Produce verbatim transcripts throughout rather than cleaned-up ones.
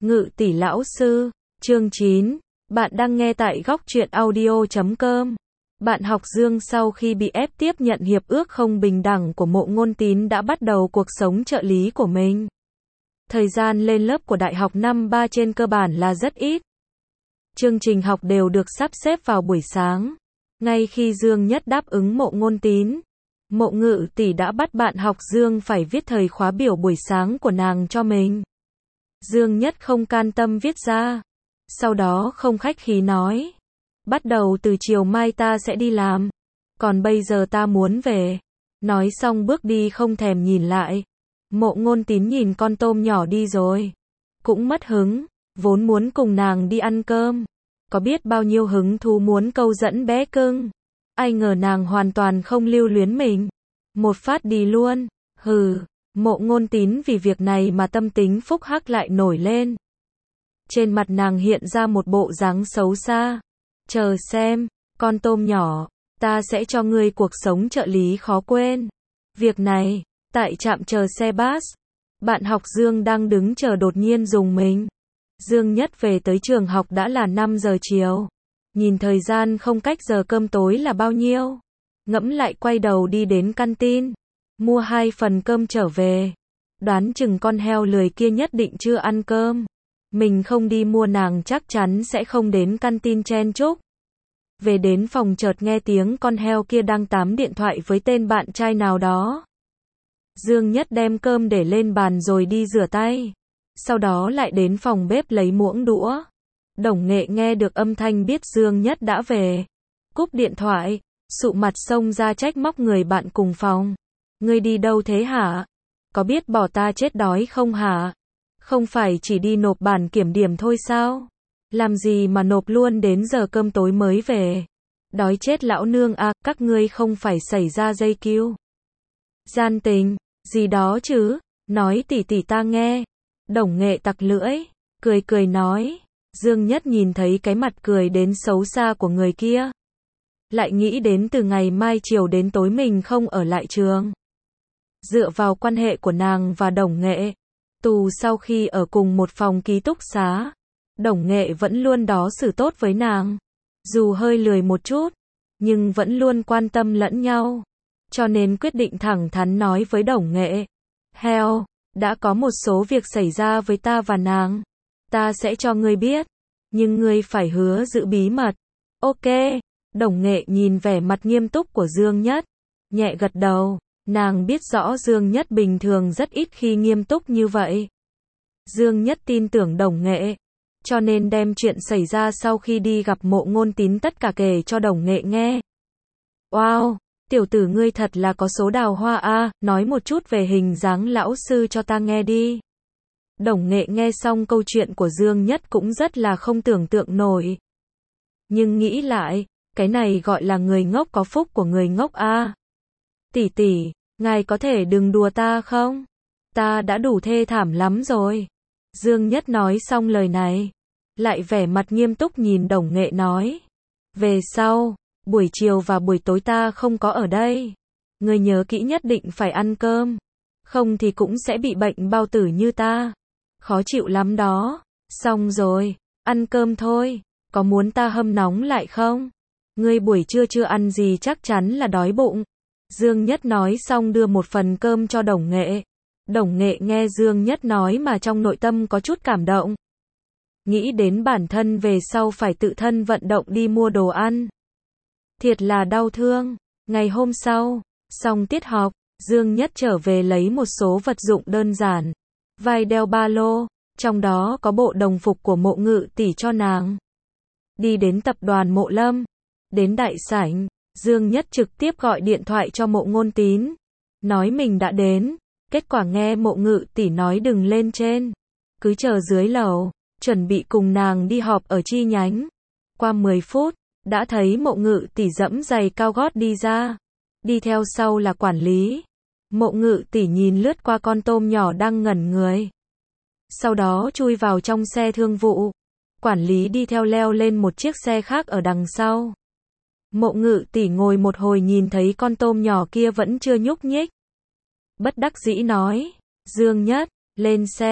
Ngự tỷ lão sư, chương chín. Bạn đang nghe tại góc truyện audio chấm com. Bạn học Dương sau khi bị ép tiếp nhận hiệp ước không bình đẳng của Mộ Ngôn Tín đã bắt đầu cuộc sống trợ lý của mình. Thời gian lên lớp của đại học năm ba trên cơ bản là rất ít. Chương trình học đều được sắp xếp vào buổi sáng. Ngay khi Dương Nhất đáp ứng Mộ Ngôn Tín, Mộ Ngự tỷ đã bắt bạn học Dương phải viết thời khóa biểu buổi sáng của nàng cho mình. Dương Nhất không can tâm viết ra. Sau đó không khách khí nói. Bắt đầu từ chiều mai ta sẽ đi làm. Còn bây giờ ta muốn về. Nói xong bước đi không thèm nhìn lại. Mộ Ngôn Tín nhìn con tôm nhỏ đi rồi. Cũng mất hứng. Vốn muốn cùng nàng đi ăn cơm. Có biết bao nhiêu hứng thú muốn câu dẫn bé cưng. Ai ngờ nàng hoàn toàn không lưu luyến mình. Một phát đi luôn. Hừ. Mộ Ngôn Tín vì việc này mà tâm tính phúc hắc lại nổi lên. Trên mặt nàng hiện ra một bộ dáng xấu xa. Chờ xem, con tôm nhỏ, ta sẽ cho ngươi cuộc sống trợ lý khó quên. Việc này, tại trạm chờ xe bus, bạn học Dương đang đứng chờ đột nhiên rùng mình. Dương Nhất về tới trường học đã là năm giờ chiều. Nhìn thời gian không cách giờ cơm tối là bao nhiêu. Ngẫm lại quay đầu đi đến căn tin. Mua hai phần cơm trở về. Đoán chừng con heo lười kia nhất định chưa ăn cơm. Mình không đi mua nàng chắc chắn sẽ không đến căn tin chen chúc. Về đến phòng chợt nghe tiếng con heo kia đang tám điện thoại với tên bạn trai nào đó. Dương Nhất đem cơm để lên bàn rồi đi rửa tay. Sau đó lại đến phòng bếp lấy muỗng đũa. Đồng Nghệ nghe được âm thanh biết Dương Nhất đã về. Cúp điện thoại, sụ mặt xông ra trách móc người bạn cùng phòng. Ngươi đi đâu thế hả? Có biết bỏ ta chết đói không hả? Không phải chỉ đi nộp bản kiểm điểm thôi sao? Làm gì mà nộp luôn đến giờ cơm tối mới về? Đói chết lão nương à, các ngươi không phải xảy ra dây kiu gian tình, gì đó chứ? Nói tỉ tỉ ta nghe. Đồng Nghệ tặc lưỡi, cười cười nói. Dương Nhất nhìn thấy cái mặt cười đến xấu xa của người kia. Lại nghĩ đến từ ngày mai chiều đến tối mình không ở lại trường. Dựa vào quan hệ của nàng và Đồng Nghệ, tù sau khi ở cùng một phòng ký túc xá, Đồng Nghệ vẫn luôn đối xử tốt với nàng. Dù hơi lười một chút, nhưng vẫn luôn quan tâm lẫn nhau. Cho nên quyết định thẳng thắn nói với Đồng Nghệ. Heo, đã có một số việc xảy ra với ta và nàng. Ta sẽ cho ngươi biết. Nhưng ngươi phải hứa giữ bí mật. Ok. Đồng Nghệ nhìn vẻ mặt nghiêm túc của Dương Nhất. Nhẹ gật đầu. Nàng biết rõ Dương Nhất bình thường rất ít khi nghiêm túc như vậy. Dương Nhất tin tưởng Đồng Nghệ. Cho nên đem chuyện xảy ra sau khi đi gặp Mộ Ngôn Tín tất cả kể cho Đồng Nghệ nghe. Wow, tiểu tử ngươi thật là có số đào hoa a, à, nói một chút về hình dáng lão sư cho ta nghe đi. Đồng Nghệ nghe xong câu chuyện của Dương Nhất cũng rất là không tưởng tượng nổi. Nhưng nghĩ lại, cái này gọi là người ngốc có phúc của người ngốc a. À. Tỷ tỷ, ngài có thể đừng đùa ta không? Ta đã đủ thê thảm lắm rồi. Dương Nhất nói xong lời này, lại vẻ mặt nghiêm túc nhìn Đồng Nghệ nói. Về sau, buổi chiều và buổi tối ta không có ở đây. Ngươi nhớ kỹ nhất định phải ăn cơm. Không thì cũng sẽ bị bệnh bao tử như ta. Khó chịu lắm đó. Xong rồi, ăn cơm thôi. Có muốn ta hâm nóng lại không? Ngươi buổi trưa chưa ăn gì chắc chắn là đói bụng. Dương Nhất nói xong đưa một phần cơm cho Đồng Nghệ. Đồng Nghệ nghe Dương Nhất nói mà trong nội tâm có chút cảm động. Nghĩ đến bản thân về sau phải tự thân vận động đi mua đồ ăn. Thiệt là đau thương. Ngày hôm sau, xong tiết học, Dương Nhất trở về lấy một số vật dụng đơn giản. Vai đeo ba lô, trong đó có bộ đồng phục của Mộ Ngự tỷ cho nàng. Đi đến tập đoàn Mộ Lâm. Đến đại sảnh, Dương Nhất trực tiếp gọi điện thoại cho Mộ Ngôn Tín. Nói mình đã đến. Kết quả nghe Mộ Ngự tỷ nói đừng lên trên. Cứ chờ dưới lầu, chuẩn bị cùng nàng đi họp ở chi nhánh. Qua mười phút, đã thấy Mộ Ngự tỷ dẫm giày cao gót đi ra. Đi theo sau là quản lý. Mộ Ngự tỷ nhìn lướt qua con tôm nhỏ đang ngẩn người. Sau đó chui vào trong xe thương vụ. Quản lý đi theo leo lên một chiếc xe khác ở đằng sau. Mộ Ngự tỷ ngồi một hồi nhìn thấy con tôm nhỏ kia vẫn chưa nhúc nhích. Bất đắc dĩ nói, Dương Nhất, lên xe,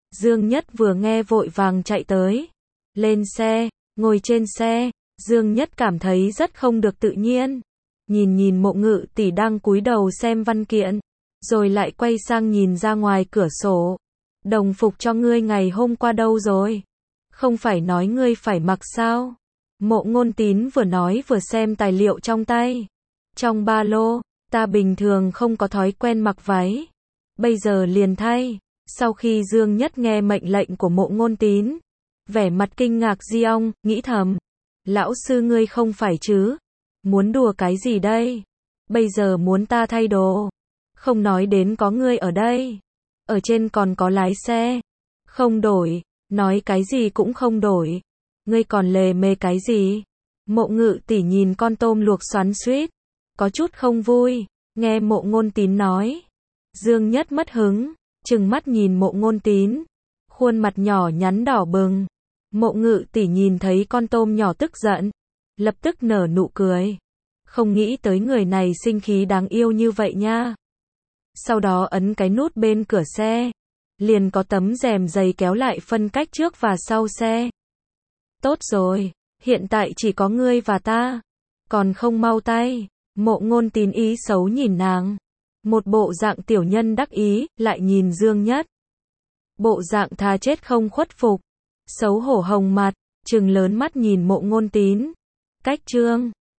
Dương Nhất vừa nghe vội vàng chạy tới. Lên xe, ngồi trên xe, Dương Nhất cảm thấy rất không được tự nhiên. Nhìn nhìn Mộ Ngự tỷ đang cúi đầu xem văn kiện, rồi lại quay sang nhìn ra ngoài cửa sổ. Đồng phục cho ngươi ngày hôm qua đâu rồi? Không phải nói ngươi phải mặc sao? Mộ Ngôn Tín vừa nói vừa xem tài liệu trong tay. Trong ba lô, ta bình thường không có thói quen mặc váy. Bây giờ liền thay. Sau khi Dương Nhất nghe mệnh lệnh của Mộ Ngôn Tín, vẻ mặt kinh ngạc di ong, nghĩ thầm. Lão sư ngươi không phải chứ? Muốn đùa cái gì đây? Bây giờ muốn ta thay đồ? Không nói đến có ngươi ở đây. Ở trên còn có lái xe. Không đổi. Nói cái gì cũng không đổi. Ngươi còn lề mề cái gì? Mộ Ngự tỷ nhìn con tôm luộc xoắn xuýt, có chút không vui. Nghe Mộ Ngôn Tín nói. Dương Nhất mất hứng, trừng mắt nhìn Mộ Ngôn Tín. Khuôn mặt nhỏ nhắn đỏ bừng. Mộ Ngự tỷ nhìn thấy con tôm nhỏ tức giận, lập tức nở nụ cười. Không nghĩ tới người này sinh khí đáng yêu như vậy nha. Sau đó ấn cái nút bên cửa xe, liền có tấm rèm dày kéo lại phân cách trước và sau xe. Tốt rồi, hiện tại chỉ có ngươi và ta, còn không mau tay. Mộ Ngôn Tín ý xấu nhìn nàng, một bộ dạng tiểu nhân đắc ý, lại nhìn Dương Nhất. Bộ dạng thà chết không khuất phục, xấu hổ hồng mặt, trừng lớn mắt nhìn Mộ Ngôn Tín. Cách trương